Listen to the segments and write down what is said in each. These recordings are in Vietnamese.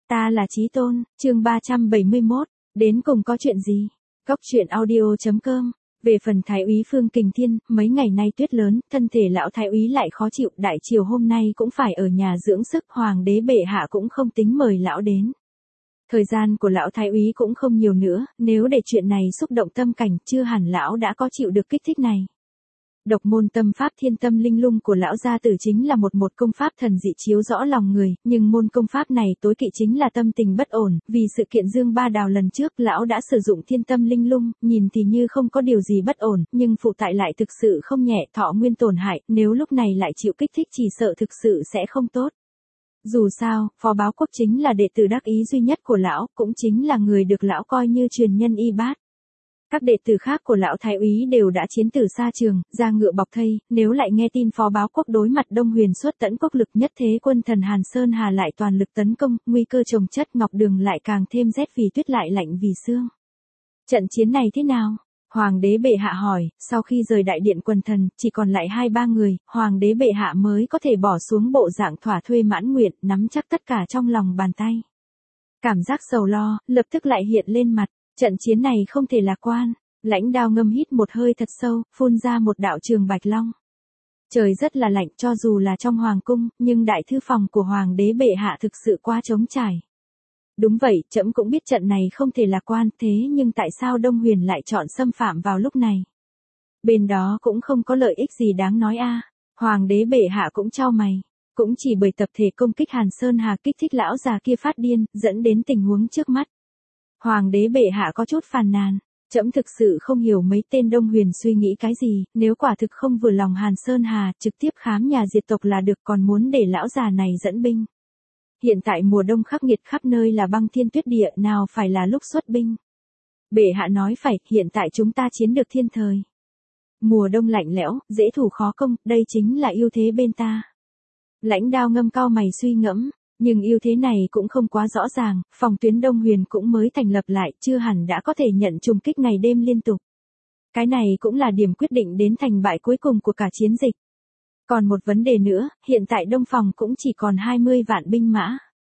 Ta là Chí Tôn, chương 371, đến cùng có chuyện gì? Cóc truyện audio.com. Về phần Thái úy Phương Kình Thiên, mấy ngày nay tuyết lớn, thân thể lão Thái úy lại khó chịu, đại triều hôm nay cũng phải ở nhà dưỡng sức, hoàng đế bệ hạ cũng không tính mời lão đến. Thời gian của lão Thái úy cũng không nhiều nữa, nếu để chuyện này xúc động tâm cảnh, chưa hẳn lão đã có chịu được kích thích này. Độc môn tâm pháp thiên tâm linh lung của lão gia tử chính là một công pháp thần dị chiếu rõ lòng người, nhưng môn công pháp này tối kỵ chính là tâm tình bất ổn, vì sự kiện Dương Ba Đào lần trước lão đã sử dụng thiên tâm linh lung, nhìn thì như không có điều gì bất ổn, nhưng phụ tại lại thực sự không nhẹ, thọ nguyên tổn hại, nếu lúc này lại chịu kích thích chỉ sợ thực sự sẽ không tốt. Dù sao, Phó Báo Quốc chính là đệ tử đắc ý duy nhất của lão, cũng chính là người được lão coi như truyền nhân y bát. Các đệ tử khác của lão Thái úy đều đã chiến từ xa trường, ra ngựa bọc thây, nếu lại nghe tin Phó Báo Quốc đối mặt Đông Huyền xuất tẫn quốc lực nhất thế quân thần Hàn Sơn Hà lại toàn lực tấn công, nguy cơ chồng chất, Ngọc Đường lại càng thêm rét vì tuyết lại lạnh vì sương. Trận chiến này thế nào? Hoàng đế bệ hạ hỏi, sau khi rời đại điện quần thần, chỉ còn lại 2-3 người, hoàng đế bệ hạ mới có thể bỏ xuống bộ dạng thỏa thuê mãn nguyện, nắm chắc tất cả trong lòng bàn tay. Cảm giác sầu lo, lập tức lại hiện lên mặt. Trận chiến này không thể lạc quan. Lãnh Đao Ngâm hít một hơi thật sâu, phun ra một đạo trường bạch long. Trời rất là lạnh, cho dù là trong hoàng cung, nhưng đại thư phòng của hoàng đế bệ hạ thực sự quá trống trải. Đúng vậy, trẫm cũng biết trận này không thể lạc quan, thế nhưng tại sao Đông Huyền lại chọn xâm phạm vào lúc này? Bên đó cũng không có lợi ích gì đáng nói a. Hoàng đế bệ hạ cũng chau mày. Cũng chỉ bởi tập thể công kích Hàn Sơn Hà kích thích lão già kia phát điên, dẫn đến tình huống trước mắt. Hoàng đế bệ hạ có chút phàn nàn, trẫm thực sự không hiểu mấy tên Đông Huyền suy nghĩ cái gì, nếu quả thực không vừa lòng Hàn Sơn Hà, trực tiếp khám nhà diệt tộc là được, còn muốn để lão già này dẫn binh. Hiện tại mùa đông khắc nghiệt khắp nơi là băng thiên tuyết địa, nào phải là lúc xuất binh. Bệ hạ nói phải, hiện tại chúng ta chiến được thiên thời. Mùa đông lạnh lẽo, dễ thủ khó công, đây chính là ưu thế bên ta. Lãnh Đao Ngâm cau mày suy ngẫm. Nhưng ưu thế này cũng không quá rõ ràng, phòng tuyến Đông Huyền cũng mới thành lập lại, chưa hẳn đã có thể nhận trùng kích ngày đêm liên tục. Cái này cũng là điểm quyết định đến thành bại cuối cùng của cả chiến dịch. Còn một vấn đề nữa, hiện tại Đông Phòng cũng chỉ còn 20 vạn binh mã.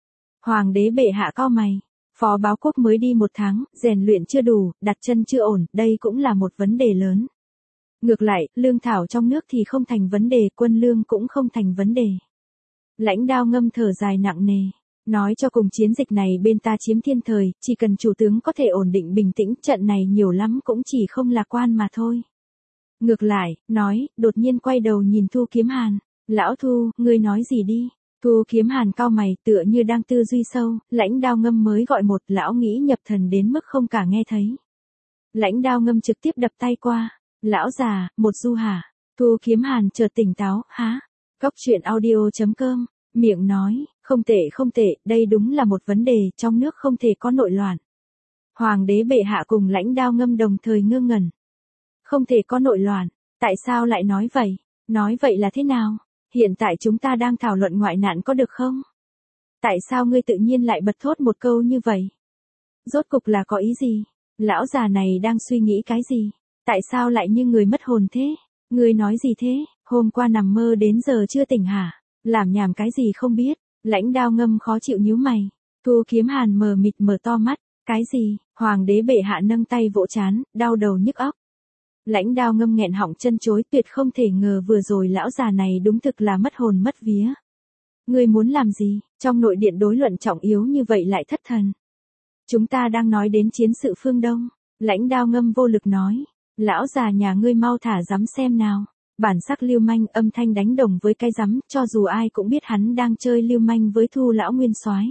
Hoàng đế bệ hạ cau mày, Phó Báo Quốc mới đi 1 tháng, rèn luyện chưa đủ, đặt chân chưa ổn, đây cũng là một vấn đề lớn. Ngược lại, lương thảo trong nước thì không thành vấn đề, quân lương cũng không thành vấn đề. Lãnh Đao Ngâm thở dài nặng nề, nói cho cùng chiến dịch này bên ta chiếm thiên thời, chỉ cần chủ tướng có thể ổn định bình tĩnh, trận này nhiều lắm cũng chỉ không lạc quan mà thôi. Ngược lại, nói, đột nhiên quay đầu nhìn Thu Kiếm Hàn, lão Thu, ngươi nói gì đi? Thu Kiếm Hàn cau mày tựa như đang tư duy sâu, Lãnh Đao Ngâm mới gọi một, lão nghĩ nhập thần đến mức không cả nghe thấy. Lãnh Đao Ngâm trực tiếp đập tay qua, lão già, một du hả? Thu Kiếm Hàn chợt tỉnh táo, há? Cóc truyện audio.com, miệng nói, không tệ, đây đúng là một vấn đề, trong nước không thể có nội loạn. Hoàng đế bệ hạ cùng Lãnh Đao Ngâm đồng thời ngơ ngẩn. Không thể có nội loạn, tại sao lại nói vậy? Nói vậy là thế nào? Hiện tại chúng ta đang thảo luận ngoại nạn có được không? Tại sao ngươi tự nhiên lại bật thốt một câu như vậy? Rốt cục là có ý gì? Lão già này đang suy nghĩ cái gì? Tại sao lại như người mất hồn thế? Ngươi nói gì thế? Hôm qua nằm mơ đến giờ chưa tỉnh hả? Làm nhảm cái gì không biết? Lãnh Đao Ngâm khó chịu nhíu mày. Thu Kiếm Hàn mờ mịt mở to mắt. Cái gì? Hoàng đế bệ hạ nâng tay vỗ trán, đau đầu nhức óc. Lãnh Đao Ngâm nghẹn họng chân chối, tuyệt không thể ngờ vừa rồi lão già này đúng thực là mất hồn mất vía. Ngươi muốn làm gì? Trong nội điện đối luận trọng yếu như vậy lại thất thần. Chúng ta đang nói đến chiến sự phương Đông. Lãnh Đao Ngâm vô lực nói. Lão già nhà ngươi mau thả rắm xem nào. Bản sắc lưu manh, âm thanh đánh đồng với cái rắm, cho dù ai cũng biết hắn đang chơi lưu manh với Thu lão nguyên soái.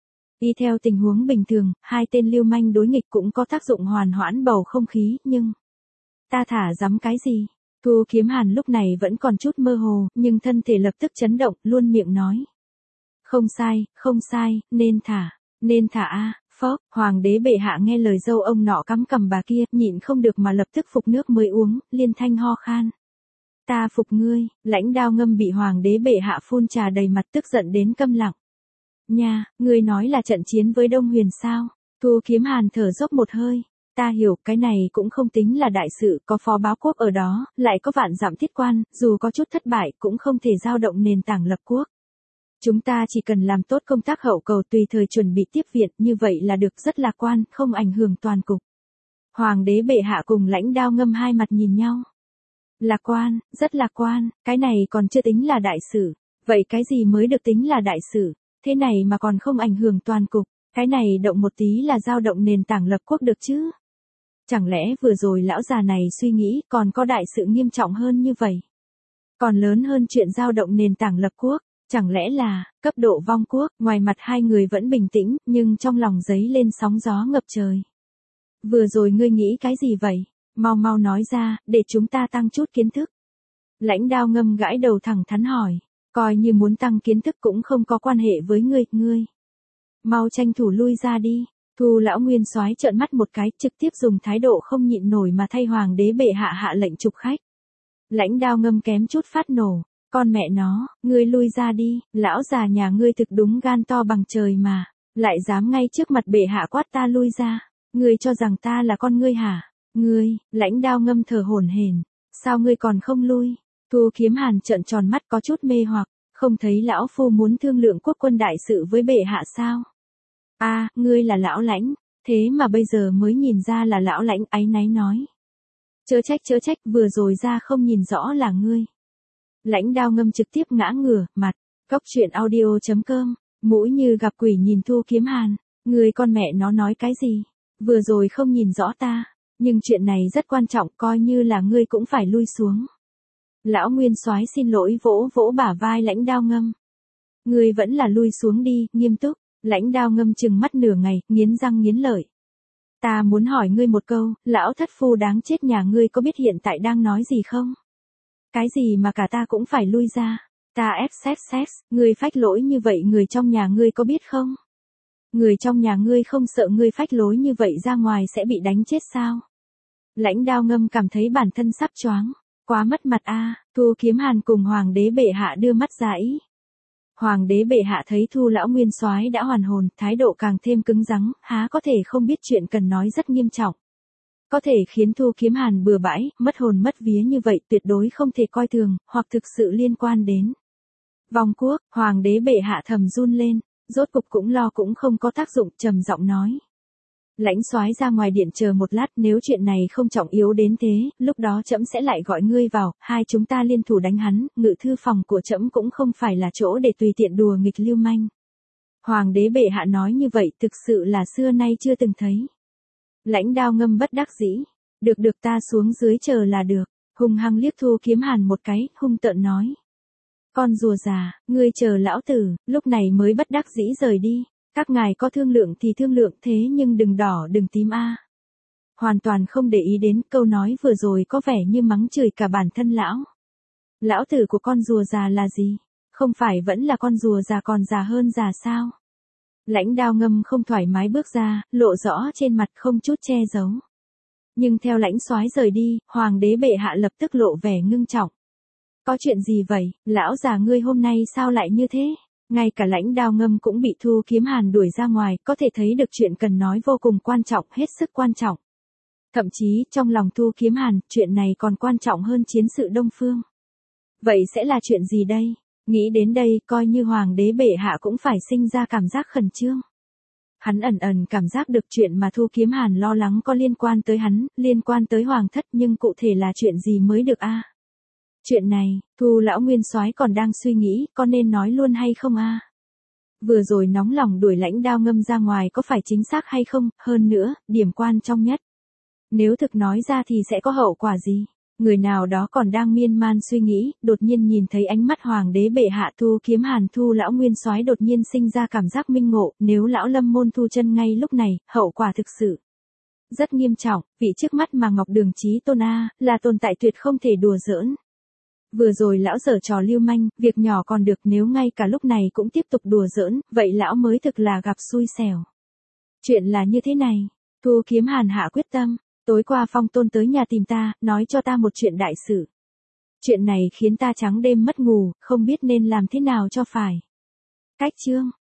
Y theo tình huống bình thường, hai tên lưu manh đối nghịch cũng có tác dụng hoàn hoãn bầu không khí, nhưng ta thả rắm cái gì? Thu Kiếm Hàn lúc này vẫn còn chút mơ hồ, nhưng thân thể lập tức chấn động, luôn miệng nói. Không sai, nên thả a. Phốc, hoàng đế bệ hạ nghe lời dâu ông nọ cắm cằm bà kia, nhịn không được mà lập tức phục nước mới uống, liên thanh ho khan. Ta phục ngươi. Lãnh Đao Ngâm bị hoàng đế bệ hạ phun trà đầy mặt, tức giận đến câm lặng. Nha, ngươi nói là trận chiến với Đông Huyền sao? Thu Kiếm Hàn thở dốc một hơi. Ta hiểu, cái này cũng không tính là đại sự, có Phó Báo Quốc ở đó, lại có vạn dặm thiết quan, dù có chút thất bại cũng không thể dao động nền tảng lập quốc. Chúng ta chỉ cần làm tốt công tác hậu cầu tùy thời chuẩn bị tiếp viện, như vậy là được, rất lạc quan, không ảnh hưởng toàn cục. Hoàng đế bệ hạ cùng Lãnh Đao Ngâm hai mặt nhìn nhau. Lạc quan, rất lạc quan, cái này còn chưa tính là đại sự. Vậy cái gì mới được tính là đại sự? Thế này mà còn không ảnh hưởng toàn cục, cái này động một tí là dao động nền tảng lập quốc được chứ? Chẳng lẽ vừa rồi lão già này suy nghĩ còn có đại sự nghiêm trọng hơn như vậy? Còn lớn hơn chuyện dao động nền tảng lập quốc, chẳng lẽ là cấp độ vong quốc? Ngoài mặt hai người vẫn bình tĩnh, nhưng trong lòng dấy lên sóng gió ngập trời. Vừa rồi ngươi nghĩ cái gì vậy? Mau mau nói ra, để chúng ta tăng chút kiến thức. Lãnh Đao Ngâm gãi đầu thẳng thắn hỏi, coi như muốn tăng kiến thức cũng không có quan hệ với ngươi. Mau tranh thủ lui ra đi. Thu lão nguyên soái trợn mắt một cái, trực tiếp dùng thái độ không nhịn nổi mà thay hoàng đế bệ hạ hạ lệnh trục khách. Lãnh Đao Ngâm kém chút phát nổ, con mẹ nó, ngươi lui ra đi, lão già nhà ngươi thực đúng gan to bằng trời mà, lại dám ngay trước mặt bệ hạ quát ta lui ra, ngươi cho rằng ta là con ngươi hả? Ngươi, Lãnh Đao Ngâm thở hổn hển, sao ngươi còn không lui? Thu Kiếm Hàn trợn tròn mắt có chút mê hoặc, không thấy lão phu muốn thương lượng quốc quân đại sự với bệ hạ sao? A, ngươi là lão Lãnh, thế mà bây giờ mới nhìn ra là lão Lãnh, áy náy nói. Chớ trách, vừa rồi ra không nhìn rõ là ngươi. Lãnh Đao Ngâm trực tiếp ngã ngửa, mặt, Cóc Truyện Audio.com, mũi như gặp quỷ nhìn Thu Kiếm Hàn, ngươi con mẹ nó nói cái gì? Vừa rồi không nhìn rõ ta, nhưng chuyện này rất quan trọng, coi như là ngươi cũng phải lui xuống. Lão nguyên soái xin lỗi vỗ vỗ bả vai Lãnh Đao Ngâm. Ngươi vẫn là lui xuống đi, nghiêm túc. Lãnh Đao Ngâm chừng mắt nửa ngày, nghiến răng nghiến lợi. Ta muốn hỏi ngươi một câu, lão thất phu đáng chết nhà ngươi có biết hiện tại đang nói gì không? Cái gì mà cả ta cũng phải lui ra? Ta ép, ngươi phách lỗi như vậy người trong nhà ngươi có biết không? Người trong nhà ngươi không sợ ngươi phách lối như vậy ra ngoài sẽ bị đánh chết sao? Lãnh Đao Ngâm cảm thấy bản thân sắp choáng, quá mất mặt a. Thu Kiếm Hàn cùng hoàng đế bệ hạ đưa mắt ra ý. Hoàng đế bệ hạ thấy Thu lão nguyên soái đã hoàn hồn, thái độ càng thêm cứng rắn, há có thể không biết chuyện cần nói rất nghiêm trọng. Có thể khiến Thu Kiếm Hàn bừa bãi, mất hồn mất vía như vậy tuyệt đối không thể coi thường, hoặc thực sự liên quan đến vong quốc. Hoàng đế bệ hạ thầm run lên, rốt cục cũng lo cũng không có tác dụng, trầm giọng nói. Lãnh soái ra ngoài điện chờ một lát, nếu chuyện này không trọng yếu đến thế, lúc đó trẫm sẽ lại gọi ngươi vào, hai chúng ta liên thủ đánh hắn, ngự thư phòng của trẫm cũng không phải là chỗ để tùy tiện đùa nghịch lưu manh. Hoàng đế bệ hạ nói như vậy thực sự là xưa nay chưa từng thấy. Lãnh Đao Ngâm bất đắc dĩ, được ta xuống dưới chờ là được, hung hăng liếc Thu Kiếm Hàn một cái, hung tợn nói. Con rùa già, ngươi chờ lão tử, lúc này mới bất đắc dĩ rời đi. Các ngài có thương lượng thì thương lượng thế nhưng đừng đỏ đừng tím a. Hoàn toàn không để ý đến câu nói vừa rồi có vẻ như mắng chửi cả bản thân lão. Lão tử của con rùa già là gì? Không phải vẫn là con rùa già còn già hơn già sao? Lãnh Đao Ngâm không thoải mái bước ra, lộ rõ trên mặt không chút che giấu. Nhưng theo lãnh soái rời đi, hoàng đế bệ hạ lập tức lộ vẻ ngưng trọng. Có chuyện gì vậy, lão già ngươi hôm nay sao lại như thế? Ngay cả Lãnh Đao Ngâm cũng bị Thu Kiếm Hàn đuổi ra ngoài, có thể thấy được chuyện cần nói vô cùng quan trọng, hết sức quan trọng. Thậm chí, trong lòng Thu Kiếm Hàn, chuyện này còn quan trọng hơn chiến sự Đông Phương. Vậy sẽ là chuyện gì đây? Nghĩ đến đây, coi như hoàng đế bệ hạ cũng phải sinh ra cảm giác khẩn trương. Hắn ẩn cảm giác được chuyện mà Thu Kiếm Hàn lo lắng có liên quan tới hắn, liên quan tới hoàng thất, nhưng cụ thể là chuyện gì mới được a? Chuyện này, Thu lão nguyên soái còn đang suy nghĩ, có nên nói luôn hay không a? Vừa rồi nóng lòng đuổi Lãnh Đao Ngâm ra ngoài có phải chính xác hay không, hơn nữa, điểm quan trọng nhất. Nếu thực nói ra thì sẽ có hậu quả gì? Người nào đó còn đang miên man suy nghĩ, đột nhiên nhìn thấy ánh mắt hoàng đế bệ hạ. Thu Kiếm Hàn Thu lão nguyên soái đột nhiên sinh ra cảm giác minh ngộ, nếu lão lâm môn thu chân ngay lúc này, hậu quả thực sự rất nghiêm trọng, vị trước mắt mà Ngọc Đường Chí Tôn a, là tồn tại tuyệt không thể đùa giỡn. Vừa rồi lão giở trò lưu manh, việc nhỏ còn được, nếu ngay cả lúc này cũng tiếp tục đùa giỡn, vậy lão mới thực là gặp xui xẻo. Chuyện là như thế này, Thu Kiếm Hàn hạ quyết tâm, tối qua Phong Tôn tới nhà tìm ta, nói cho ta một chuyện đại sự. Chuyện này khiến ta trắng đêm mất ngủ, không biết nên làm thế nào cho phải. Cách chương